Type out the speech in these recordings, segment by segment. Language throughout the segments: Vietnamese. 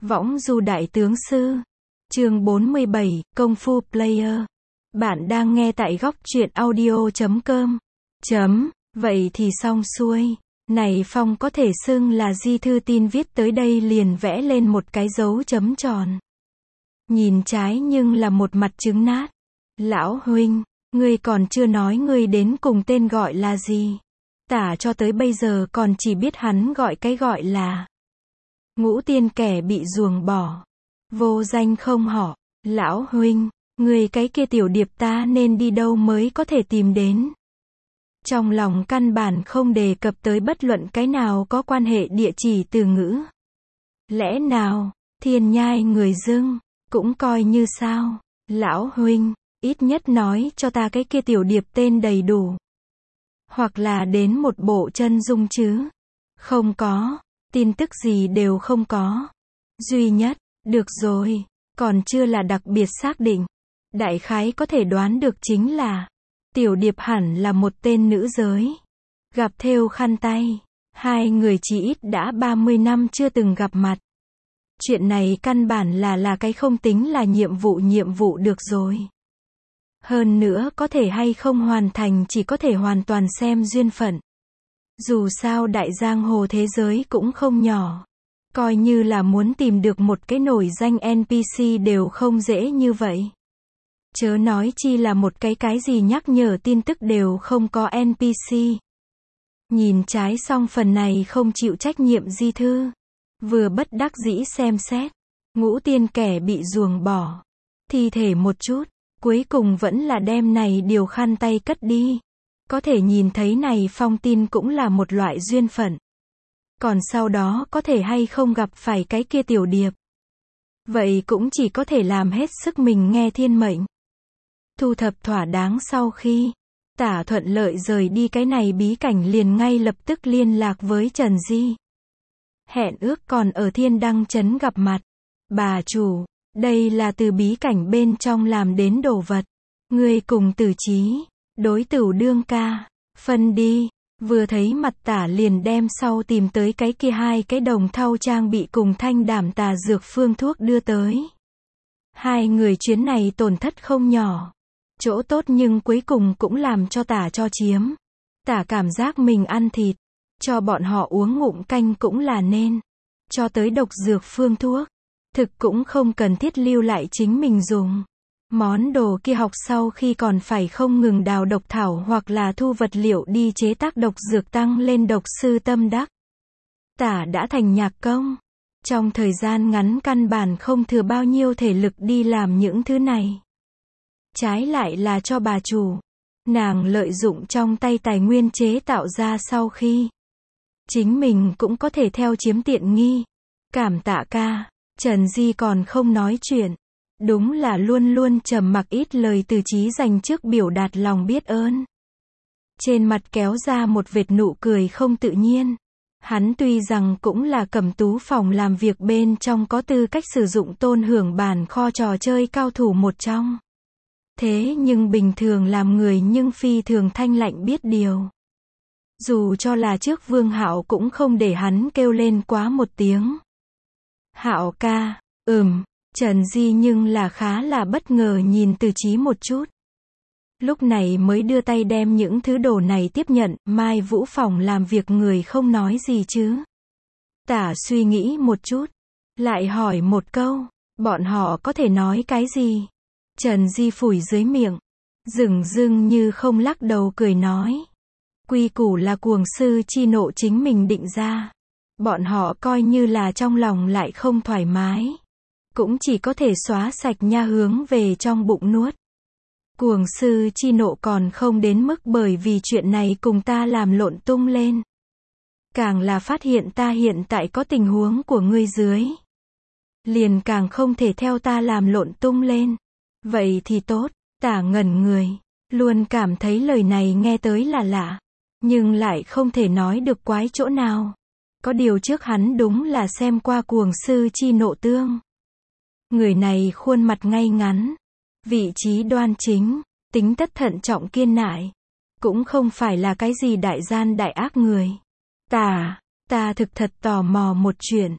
Võng du đại tướng sư. Chương 47, Công phu player. Bạn đang nghe tại góc truyện audio.com. Vậy thì xong xuôi. Này Phong có thể xưng là di thư tin viết tới đây liền vẽ lên một cái dấu chấm tròn. Nhìn trái nhưng là một mặt trứng nát. Lão huynh, ngươi còn chưa nói ngươi đến cùng tên gọi là gì. Tả cho tới bây giờ còn chỉ biết hắn gọi là Ngũ Tiên kẻ bị ruồng bỏ. Vô danh không họ. Lão huynh, người cái kia tiểu điệp ta nên đi đâu mới có thể tìm đến. Trong lòng căn bản không đề cập tới bất luận cái nào có quan hệ địa chỉ từ ngữ. Lẽ nào, Thiên Nhai người dưng, cũng coi như sao. Lão huynh, ít nhất nói cho ta cái kia tiểu điệp tên đầy đủ. Hoặc là đến một bộ chân dung chứ. Không có, tin tức gì đều không có. Duy nhất, được rồi, còn chưa là đặc biệt xác định. Đại khái có thể đoán được chính là tiểu điệp hẳn là một tên nữ giới. Gặp thêu khăn tay. Hai người chỉ ít đã 30 năm chưa từng gặp mặt. Chuyện này căn bản là cái không tính là nhiệm vụ được rồi. Hơn nữa có thể hay không hoàn thành chỉ có thể hoàn toàn xem duyên phận. Dù sao đại giang hồ thế giới cũng không nhỏ. Coi như là muốn tìm được một cái nổi danh NPC đều không dễ như vậy. Chớ nói chi là một cái gì nhắc nhở tin tức đều không có NPC. Nhìn trái xong phần này không chịu trách nhiệm di thư. Vừa bất đắc dĩ xem xét. Ngũ Tiên kẻ bị ruồng bỏ. Thi thể một chút. Cuối cùng vẫn là đem này điều khăn tay cất đi. Có thể nhìn thấy này phong tin cũng là một loại duyên phận. Còn sau đó có thể hay không gặp phải cái kia tiểu điệp. Vậy cũng chỉ có thể làm hết sức mình nghe thiên mệnh. Thu thập thỏa đáng sau khi Tả thuận lợi rời đi cái này bí cảnh liền ngay lập tức liên lạc với Trần Di. Hẹn ước còn ở Thiên Đăng Trấn gặp mặt. Bà chủ, đây là từ bí cảnh bên trong làm đến đồ vật. Ngươi cùng Tử Chí, đối Tửu đương ca, phân đi. Vừa thấy mặt Tả liền đem sau tìm tới cái kia hai cái đồng thau trang bị cùng thanh đảm tà dược phương thuốc đưa tới. Hai người chuyến này tổn thất không nhỏ. Chỗ tốt nhưng cuối cùng cũng làm cho Tả cho chiếm. Tả cảm giác mình ăn thịt. Cho bọn họ uống ngụm canh cũng là nên. Cho tới độc dược phương thuốc. Thực cũng không cần thiết lưu lại chính mình dùng. Món đồ kia học sau khi còn phải không ngừng đào độc thảo hoặc là thu vật liệu đi chế tác độc dược tăng lên độc sư tâm đắc. Tả đã thành nhạc công. Trong thời gian ngắn căn bản không thừa bao nhiêu thể lực đi làm những thứ này. Trái lại là cho bà chủ. Nàng lợi dụng trong tay tài nguyên chế tạo ra sau khi chính mình cũng có thể theo chiếm tiện nghi. Cảm tạ ca. Trần Di còn không nói chuyện. Đúng là luôn luôn trầm mặc ít lời Từ Chí dành trước biểu đạt lòng biết ơn. Trên mặt kéo ra một vệt nụ cười không tự nhiên. Hắn tuy rằng cũng là Cẩm Tú phòng làm việc bên trong có tư cách sử dụng tôn hưởng bản kho trò chơi cao thủ một trong. Thế nhưng bình thường làm người nhưng phi thường thanh lạnh biết điều. Dù cho là trước Vương Hạo cũng không để hắn kêu lên quá một tiếng. Hạo ca, Trần Di nhưng là khá là bất ngờ nhìn Từ Chí một chút. Lúc này mới đưa tay đem những thứ đồ này tiếp nhận, Mai Vũ phòng làm việc người không nói gì chứ. Tả suy nghĩ một chút, lại hỏi một câu, bọn họ có thể nói cái gì? Trần Di phủi dưới miệng, dửng dưng như không lắc đầu cười nói. Quy củ là cuồng sư chi nộ chính mình định ra. Bọn họ coi như là trong lòng lại không thoải mái. Cũng chỉ có thể xóa sạch nha hướng về trong bụng nuốt. Cuồng sư chi nộ còn không đến mức bởi vì chuyện này cùng ta làm lộn tung lên. Càng là phát hiện ta hiện tại có tình huống của ngươi dưới. Liền càng không thể theo ta làm lộn tung lên. Vậy thì tốt, Tả ngẩn người. Luôn cảm thấy lời này nghe tới là lạ. Nhưng lại không thể nói được quái chỗ nào. Có điều trước hắn đúng là xem qua cuồng sư chi nộ tương. Người này khuôn mặt ngay ngắn, vị trí đoan chính, tính tất thận trọng kiên nại. Cũng không phải là cái gì đại gian đại ác người. Ta thực thật tò mò một chuyện.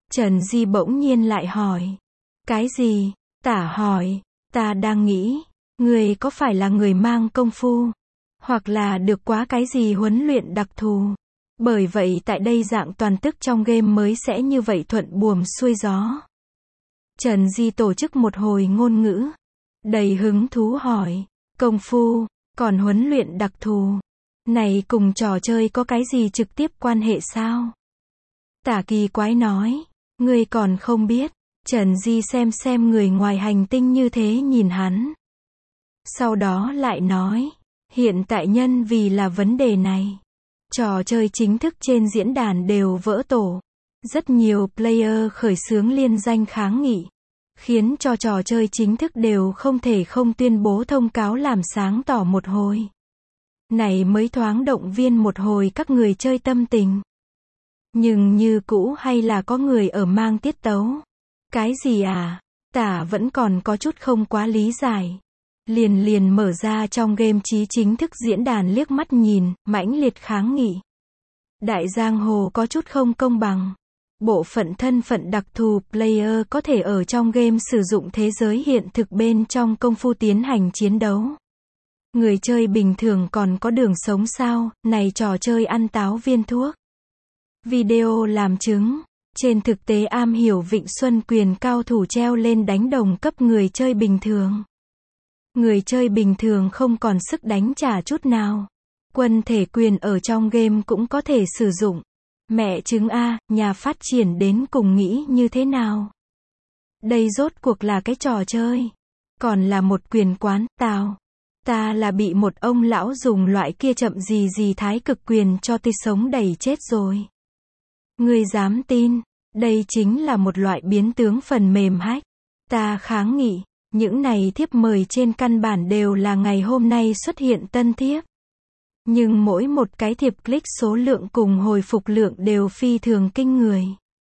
Trần Di bỗng nhiên lại hỏi. Cái gì? Tả hỏi. Ta đang nghĩ, người có phải là người mang công phu, hoặc là được quá cái gì huấn luyện đặc thù. Bởi vậy tại đây dạng toàn tức trong game mới sẽ như vậy thuận buồm xuôi gió. Trần Di tổ chức một hồi ngôn ngữ. Đầy hứng thú hỏi. Công phu, còn huấn luyện đặc thù. Này cùng trò chơi có cái gì trực tiếp quan hệ sao? Tả kỳ quái nói. Ngươi còn không biết. Trần Di xem người ngoài hành tinh như thế nhìn hắn. Sau đó lại nói. Hiện tại nhân vì là vấn đề này. Trò chơi chính thức trên diễn đàn đều vỡ tổ. Rất nhiều player khởi xướng liên danh kháng nghị. Khiến cho trò chơi chính thức đều không thể không tuyên bố thông cáo làm sáng tỏ một hồi. Này mới thoáng động viên một hồi các người chơi tâm tình. Nhưng như cũ hay là có người ở mang tiết tấu. Cái gì à? Tả vẫn còn có chút không quá lý giải. Liền mở ra trong game chí chính thức diễn đàn liếc mắt nhìn, mãnh liệt kháng nghị. Đại giang hồ có chút không công bằng. Bộ phận thân phận đặc thù player có thể ở trong game sử dụng thế giới hiện thực bên trong công phu tiến hành chiến đấu. Người chơi bình thường còn có đường sống sao, này trò chơi ăn táo viên thuốc. Video làm chứng, trên thực tế am hiểu Vịnh Xuân quyền cao thủ treo lên đánh đồng cấp người chơi bình thường. Người chơi bình thường không còn sức đánh trả chút nào. Quân thể quyền ở trong game cũng có thể sử dụng. Mẹ chứng a, nhà phát triển đến cùng nghĩ như thế nào? Đây rốt cuộc là cái trò chơi. Còn là một quyền quán, ta là bị một ông lão dùng loại kia chậm gì thái cực quyền cho tươi sống đẩy chết rồi. Ngươi dám tin, đây chính là một loại biến tướng phần mềm hack. Ta kháng nghị, những này thiếp mời trên căn bản đều là ngày hôm nay xuất hiện tân thiếp. Nhưng mỗi một cái thiệp click số lượng cùng hồi phục lượng đều phi thường kinh người.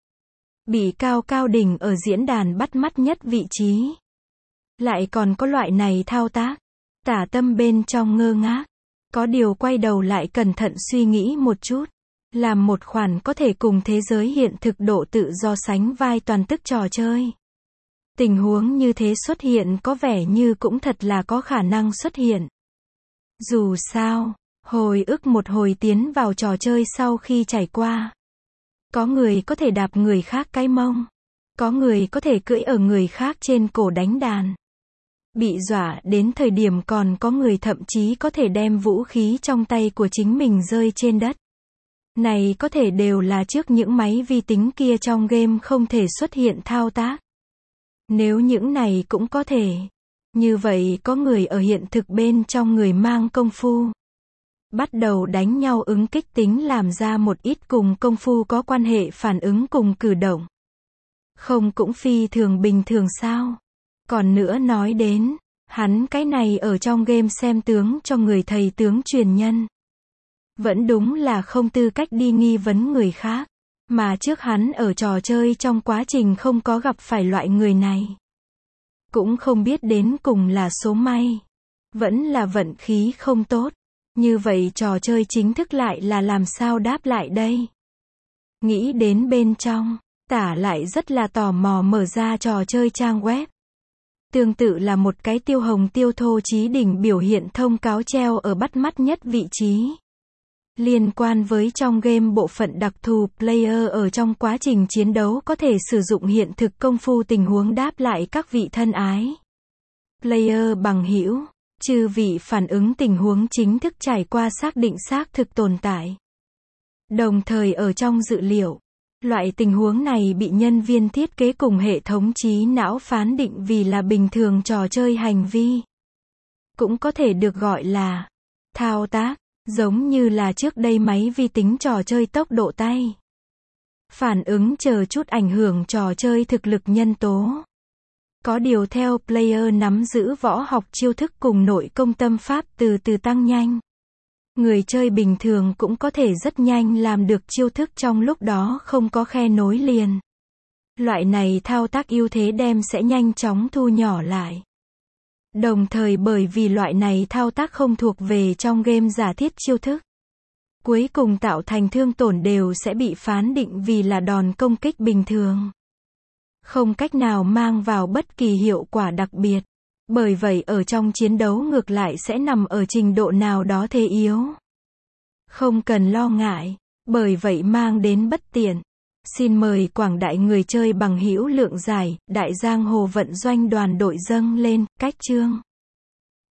Bị cao đỉnh ở diễn đàn bắt mắt nhất vị trí. Lại còn có loại này thao tác. Tả tâm bên trong ngơ ngác. Có điều quay đầu lại cẩn thận suy nghĩ một chút. Làm một khoản có thể cùng thế giới hiện thực độ tự do sánh vai toàn tức trò chơi. Tình huống như thế xuất hiện có vẻ như cũng thật là có khả năng xuất hiện. Dù sao, hồi ức một hồi tiến vào trò chơi sau khi trải qua. Có người có thể đạp người khác cái mông. Có người có thể cưỡi ở người khác trên cổ đánh đàn. Bị dọa đến thời điểm còn có người thậm chí có thể đem vũ khí trong tay của chính mình rơi trên đất. Này có thể đều là trước những máy vi tính kia trong game không thể xuất hiện thao tác. Nếu những này cũng có thể. Như vậy có người ở hiện thực bên trong người mang công phu. Bắt đầu đánh nhau ứng kích tính làm ra một ít cùng công phu có quan hệ phản ứng cùng cử động. Không cũng phi thường bình thường sao? Còn nữa nói đến, hắn cái này ở trong game xem tướng cho người thầy tướng truyền nhân. Vẫn đúng là không tư cách đi nghi vấn người khác. Mà trước hắn ở trò chơi trong quá trình không có gặp phải loại người này. Cũng không biết đến cùng là số may. Vẫn là vận khí không tốt. Như vậy trò chơi chính thức lại là làm sao đáp lại đây? Nghĩ đến bên trong, tả lại rất là tò mò mở ra trò chơi trang web. Tương tự là một cái tiêu hồng tiêu thô chí đỉnh biểu hiện thông cáo treo ở bắt mắt nhất vị trí. Liên quan với trong game bộ phận đặc thù player ở trong quá trình chiến đấu có thể sử dụng hiện thực công phu tình huống đáp lại các vị thân ái. Player bằng hữu, chư vị phản ứng tình huống chính thức trải qua xác định xác thực tồn tại. Đồng thời ở trong dữ liệu, loại tình huống này bị nhân viên thiết kế cùng hệ thống trí não phán định vì là bình thường trò chơi hành vi. Cũng có thể được gọi là thao tác. Giống như là trước đây máy vi tính trò chơi tốc độ tay. Phản ứng chờ chút ảnh hưởng trò chơi thực lực nhân tố. Có điều theo player nắm giữ võ học chiêu thức cùng nội công tâm pháp từ từ tăng nhanh. Người chơi bình thường cũng có thể rất nhanh làm được chiêu thức trong lúc đó không có khe nối liền. Loại này thao tác ưu thế đem sẽ nhanh chóng thu nhỏ lại. Đồng thời bởi vì loại này thao tác không thuộc về trong game giả thiết chiêu thức. cuối cùng tạo thành thương tổn đều sẽ bị phán định vì là đòn công kích bình thường. Không cách nào mang vào bất kỳ hiệu quả đặc biệt. Bởi vậy ở trong chiến đấu ngược lại sẽ nằm ở trình độ nào đó thế yếu. Không cần lo ngại, bởi vậy mang đến bất tiện. Xin mời quảng đại người chơi bằng hữu lượng giải, đại giang hồ vận doanh đoàn đội dâng lên, cách chương.